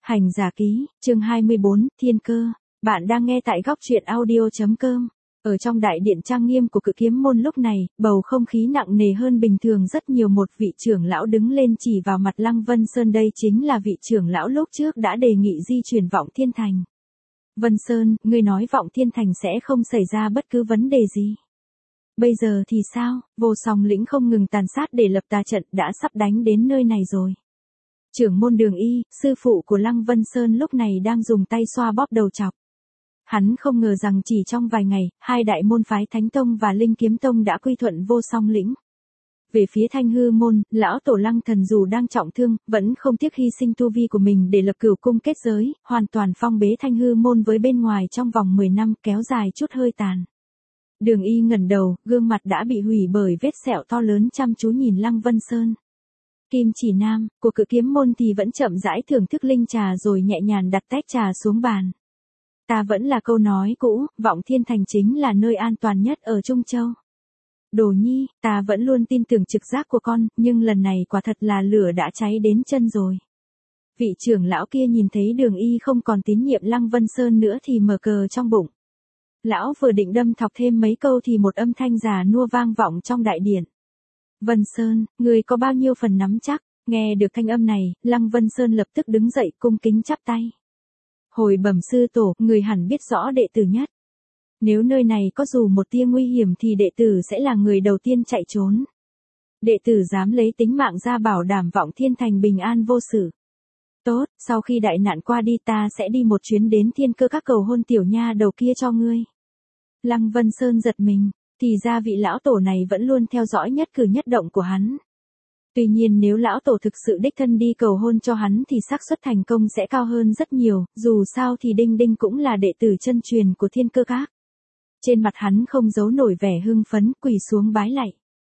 Hành giả ký, chương 24, Thiên cơ. Bạn đang nghe tại góc truyện audio.com. Ở trong đại điện trang nghiêm của Cự Kiếm Môn lúc này, bầu không khí nặng nề hơn bình thường rất nhiều. Một vị trưởng lão đứng lên chỉ vào mặt Lăng Vân Sơn, đây chính là vị trưởng lão lúc trước đã đề nghị di chuyển Vọng Thiên Thành. Vân Sơn, ngươi nói Vọng Thiên Thành sẽ không xảy ra bất cứ vấn đề gì. Bây giờ thì sao? Vô Song Lĩnh không ngừng tàn sát để lập tà trận, đã sắp đánh đến nơi này rồi. Trưởng môn Đường Y, sư phụ của Lăng Vân Sơn lúc này đang dùng tay xoa bóp đầu chọc. Hắn không ngờ rằng chỉ trong vài ngày, hai đại môn phái Thánh Tông và Linh Kiếm Tông đã quy thuận Vô Song Lĩnh. Về phía Thanh Hư Môn, lão tổ Lăng Thần dù đang trọng thương, vẫn không tiếc hy sinh tu vi của mình để lập Cửu Cung kết giới, hoàn toàn phong bế Thanh Hư Môn với bên ngoài trong vòng 10 năm, kéo dài chút hơi tàn. Đường Y ngẩng đầu, gương mặt đã bị hủy bởi vết sẹo to lớn, chăm chú nhìn Lăng Vân Sơn. Kim Chỉ Nam, của Cự Kiếm Môn thì vẫn chậm rãi thưởng thức linh trà rồi nhẹ nhàng đặt tách trà xuống bàn. Ta vẫn là câu nói cũ, Vọng Thiên Thành chính là nơi an toàn nhất ở Trung Châu. Đồ Nhi, ta vẫn luôn tin tưởng trực giác của con, nhưng lần này quả thật là lửa đã cháy đến chân rồi. Vị trưởng lão kia nhìn thấy Đường Y không còn tín nhiệm Lăng Vân Sơn nữa thì mở cờ trong bụng. Lão vừa định đâm thọc thêm mấy câu thì một âm thanh già nua vang vọng trong đại điện. Vân Sơn, người có bao nhiêu phần nắm chắc? Nghe được thanh âm này, Lăng Vân Sơn lập tức đứng dậy cung kính chắp tay. Hồi bẩm sư tổ, người hẳn biết rõ đệ tử nhất. Nếu nơi này có dù một tia nguy hiểm thì đệ tử sẽ là người đầu tiên chạy trốn. Đệ tử dám lấy tính mạng ra bảo đảm Vọng Thiên Thành bình an vô sự. Tốt, sau khi đại nạn qua đi ta sẽ đi một chuyến đến Thiên Cơ các cầu hôn tiểu nha đầu kia cho ngươi. Lăng Vân Sơn giật mình. Thì ra vị lão tổ này vẫn luôn theo dõi nhất cử nhất động của hắn. Tuy nhiên nếu lão tổ thực sự đích thân đi cầu hôn cho hắn thì xác suất thành công sẽ cao hơn rất nhiều, dù sao thì Đinh Đinh cũng là đệ tử chân truyền của Thiên Cơ các. Trên mặt hắn không giấu nổi vẻ hưng phấn, quỳ xuống bái lạy.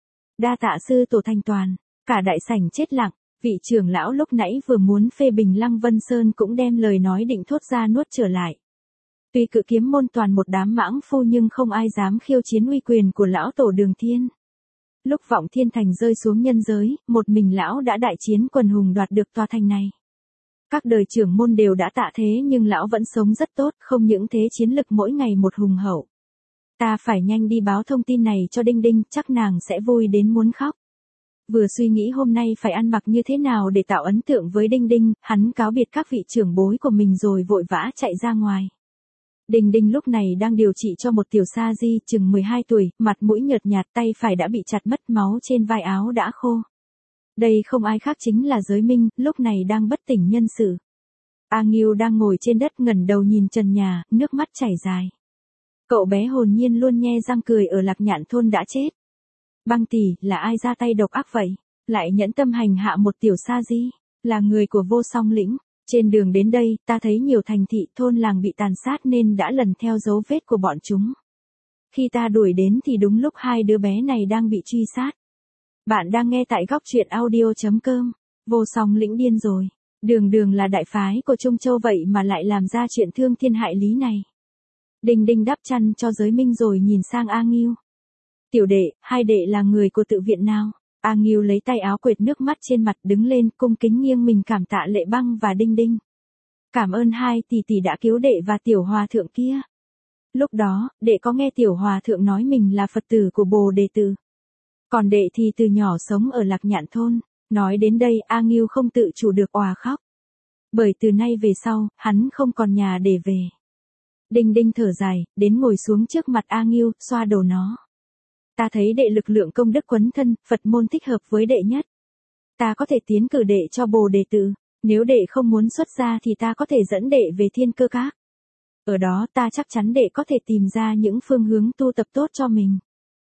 Đa tạ sư tổ thanh toàn, cả đại sảnh chết lặng, vị trưởng lão lúc nãy vừa muốn phê bình Lăng Vân Sơn cũng đem lời nói định thốt ra nuốt trở lại. Tuy Cự Kiếm Môn toàn một đám mãng phu nhưng không ai dám khiêu chiến uy quyền của lão tổ Đường Thiên. Lúc Vọng Thiên Thành rơi xuống nhân giới, một mình lão đã đại chiến quần hùng đoạt được tòa thành này. Các đời trưởng môn đều đã tạ thế nhưng lão vẫn sống rất tốt, không những thế chiến lực mỗi ngày một hùng hậu. Ta phải nhanh đi báo thông tin này cho Đinh Đinh, chắc nàng sẽ vui đến muốn khóc. Vừa suy nghĩ hôm nay phải ăn mặc như thế nào để tạo ấn tượng với Đinh Đinh, hắn cáo biệt các vị trưởng bối của mình rồi vội vã chạy ra ngoài. Đinh Đinh lúc này đang điều trị cho một tiểu sa di chừng 12 tuổi, mặt mũi nhợt nhạt, tay phải đã bị chặt mất, máu trên vai áo đã khô. Đây không ai khác chính là Giới Minh, lúc này đang bất tỉnh nhân sự. A Nghiêu đang ngồi trên đất ngẩng đầu nhìn trần nhà, nước mắt chảy dài. Cậu bé hồn nhiên luôn nhe răng cười ở Lạc Nhạn thôn đã chết. Băng tỷ, là ai ra tay độc ác vậy? Lại nhẫn tâm hành hạ một tiểu sa di, là người của Vô Song Lĩnh. Trên đường đến đây, ta thấy nhiều thành thị thôn làng bị tàn sát nên đã lần theo dấu vết của bọn chúng. Khi ta đuổi đến thì đúng lúc hai đứa bé này đang bị truy sát. Bạn đang nghe tại góc truyện audio.com. Vô Song Lĩnh điên rồi. Đường là đại phái của Trung Châu vậy mà lại làm ra chuyện thương thiên hại lý này. Đinh Đinh đắp chăn cho Giới Minh rồi nhìn sang A Nghiêu. Tiểu đệ, hai đệ là người của tự viện nào? A Nghiêu lấy tay áo quệt nước mắt trên mặt đứng lên cung kính nghiêng mình cảm tạ Lệ Băng và Đinh Đinh. Cảm ơn hai tỷ tỷ đã cứu đệ và tiểu hòa thượng kia. Lúc đó, đệ có nghe tiểu hòa thượng nói mình là Phật tử của Bồ Đề Tử. Còn đệ thì từ nhỏ sống ở Lạc Nhạn thôn. Nói đến đây A Nghiêu không tự chủ được òa khóc. Bởi từ nay về sau, hắn không còn nhà để về. Đinh Đinh thở dài, đến ngồi xuống trước mặt A Nghiêu, xoa đầu nó. Ta thấy đệ lực lượng công đức quấn thân, Phật môn thích hợp với đệ nhất. Ta có thể tiến cử đệ cho Bồ Đề Tử. Nếu đệ không muốn xuất gia thì ta có thể dẫn đệ về Thiên Cơ các. Ở đó ta chắc chắn đệ có thể tìm ra những phương hướng tu tập tốt cho mình.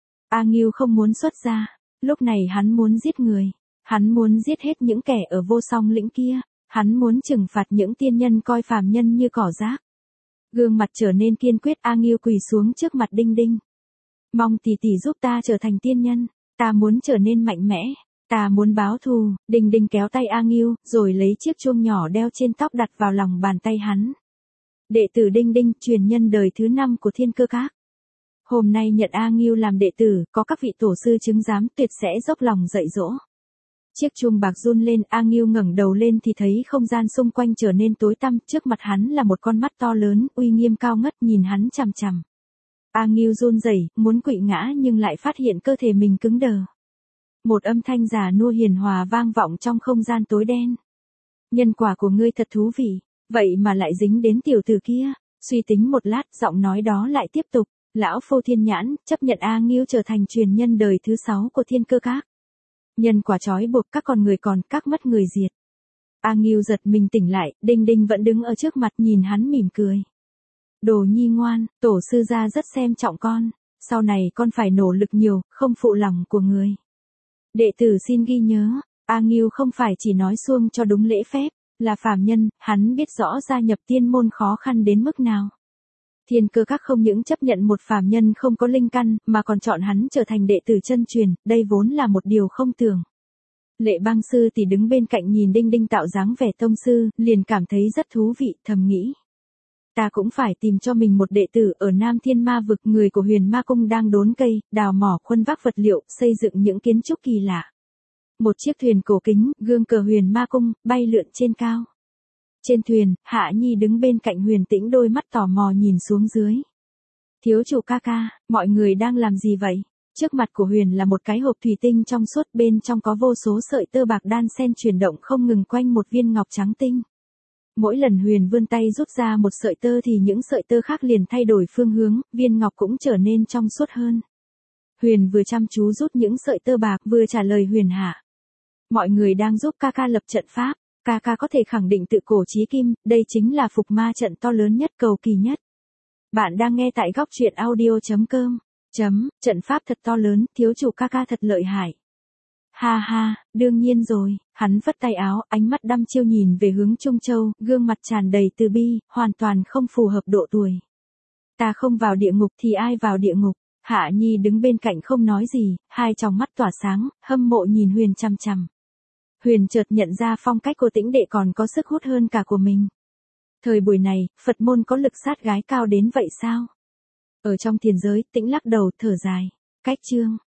A Nghiêu không muốn xuất gia. Lúc này hắn muốn giết người. Hắn muốn giết hết những kẻ ở Vô Song Lĩnh kia. Hắn muốn trừng phạt những tiên nhân coi phàm nhân như cỏ rác. Gương mặt trở nên kiên quyết, A Nghiêu quỳ xuống trước mặt Đinh Đinh. Mong tỷ tỷ giúp ta trở thành tiên nhân, ta muốn trở nên mạnh mẽ, ta muốn báo thù. Đinh Đinh kéo tay A Nghiêu, rồi lấy chiếc chuông nhỏ đeo trên tóc đặt vào lòng bàn tay hắn. Đệ tử Đinh Đinh, truyền nhân đời thứ 5 của Thiên Cơ các. Hôm nay nhận A Nghiêu làm đệ tử, có các vị tổ sư chứng giám tuyệt sẽ dốc lòng dạy dỗ. Chiếc chuông bạc run lên, A Ngưu ngẩng đầu lên thì thấy không gian xung quanh trở nên tối tăm, trước mặt hắn là một con mắt to lớn, uy nghiêm cao ngất nhìn hắn chằm chằm. A Ngưu run rẩy, muốn quỵ ngã nhưng lại phát hiện cơ thể mình cứng đờ. Một âm thanh già nua hiền hòa vang vọng trong không gian tối đen. Nhân quả của ngươi thật thú vị, vậy mà lại dính đến tiểu tử kia. Suy tính một lát, giọng nói đó lại tiếp tục, lão Phô Thiên Nhãn, chấp nhận A Ngưu trở thành truyền nhân đời thứ 6 của Thiên Cơ Các. Nhân quả trói buộc các con người còn, các mất người diệt. A Ngưu giật mình tỉnh lại, Đinh Đinh vẫn đứng ở trước mặt nhìn hắn mỉm cười. Đồ nhi ngoan, tổ sư gia rất xem trọng con, sau này con phải nỗ lực nhiều, không phụ lòng của người. Đệ tử xin ghi nhớ, A Ngưu không phải chỉ nói suông cho đúng lễ phép, là phàm nhân, hắn biết rõ gia nhập tiên môn khó khăn đến mức nào. Thiên Cơ Các không những chấp nhận một phàm nhân không có linh căn, mà còn chọn hắn trở thành đệ tử chân truyền, đây vốn là một điều không tưởng. Lệ Băng sư thì đứng bên cạnh nhìn Đinh Đinh tạo dáng vẻ tông sư, liền cảm thấy rất thú vị, thầm nghĩ. Ta cũng phải tìm cho mình một đệ tử ở Nam Thiên Ma vực, người của Huyền Ma Cung đang đốn cây, đào mỏ khuân vác vật liệu, xây dựng những kiến trúc kỳ lạ. Một chiếc thuyền cổ kính, gương cờ Huyền Ma Cung, bay lượn trên cao. Trên thuyền, Hạ Nhi đứng bên cạnh Huyền Tĩnh, đôi mắt tò mò nhìn xuống dưới. Thiếu chủ ca ca, mọi người đang làm gì vậy? Trước mặt của Huyền là một cái hộp thủy tinh trong suốt, bên trong có vô số sợi tơ bạc đan xen chuyển động không ngừng quanh một viên ngọc trắng tinh. Mỗi lần Huyền vươn tay rút ra một sợi tơ thì những sợi tơ khác liền thay đổi phương hướng, viên ngọc cũng trở nên trong suốt hơn. Huyền vừa chăm chú rút những sợi tơ bạc vừa trả lời Huyền hạ. Mọi người đang giúp ca ca lập trận pháp, ca ca có thể khẳng định tự cổ chí kim, đây chính là phục ma trận to lớn nhất, cầu kỳ nhất. Bạn đang nghe tại góc truyện audio.com. Trận pháp thật to lớn, thiếu chủ ca ca thật lợi hại. Ha ha, đương nhiên rồi, hắn vất tay áo, ánh mắt đăm chiêu nhìn về hướng Trung Châu, gương mặt tràn đầy từ bi, hoàn toàn không phù hợp độ tuổi. Ta không vào địa ngục thì ai vào địa ngục? Hạ Nhi đứng bên cạnh không nói gì, hai tròng mắt tỏa sáng, hâm mộ nhìn Huyền chằm chằm. Huyền chợt nhận ra phong cách của Tĩnh đệ còn có sức hút hơn cả của mình. Thời buổi này, Phật môn có lực sát gái cao đến vậy sao? Ở trong thiền giới, Tĩnh lắc đầu thở dài. Cách chương.